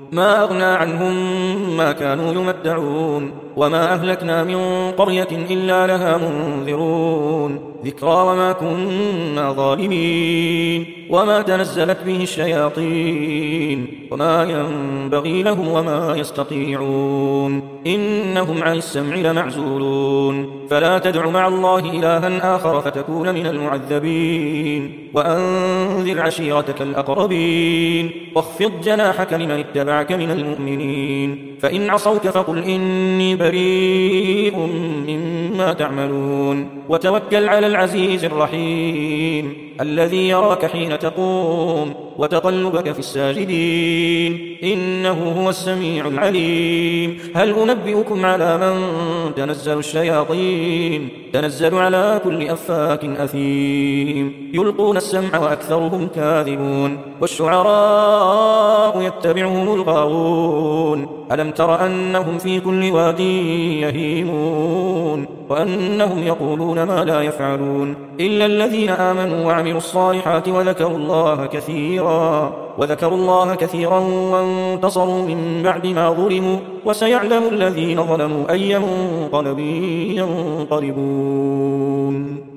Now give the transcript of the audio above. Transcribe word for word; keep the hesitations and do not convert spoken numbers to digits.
ما أغنى عنهم ما كانوا يمتعون وما أهلكنا من قرية إلا لها منذرون ذكرى وما كنا ظالمين وما تنزلت به الشياطين وما ينبغي لهم وما يستطيعون إنهم عن السمع لمعزولون فلا تدع مع الله إلها آخر فتكون من المعذبين وأنذر عشيرتك الأقربين واخفض جناحك لمن اتبعك من المؤمنين فإن عصوك فقل إني بريء مما تعملون وتوكل على العزيز الرحيم الذي يراك حين تقوم وتقلبك في الساجدين إنه هو السميع العليم هل أنبئكم على من تنزل الشياطين تنزل على كل أفاك أثيم يلقون السمع وأكثرهم كاذبون والشعراء يتبعهم الغاوون ألم تر أنهم في كل واد يهيمون وأنهم يقولون ما لا يفعلون إلا الذين آمنوا وعملوا الصالحات وذكروا الله كثيرا وذكروا الله كثيرا وانتصروا من بعد ما ظلموا وسيعلم الذين ظلموا أي منقلب ينقلبون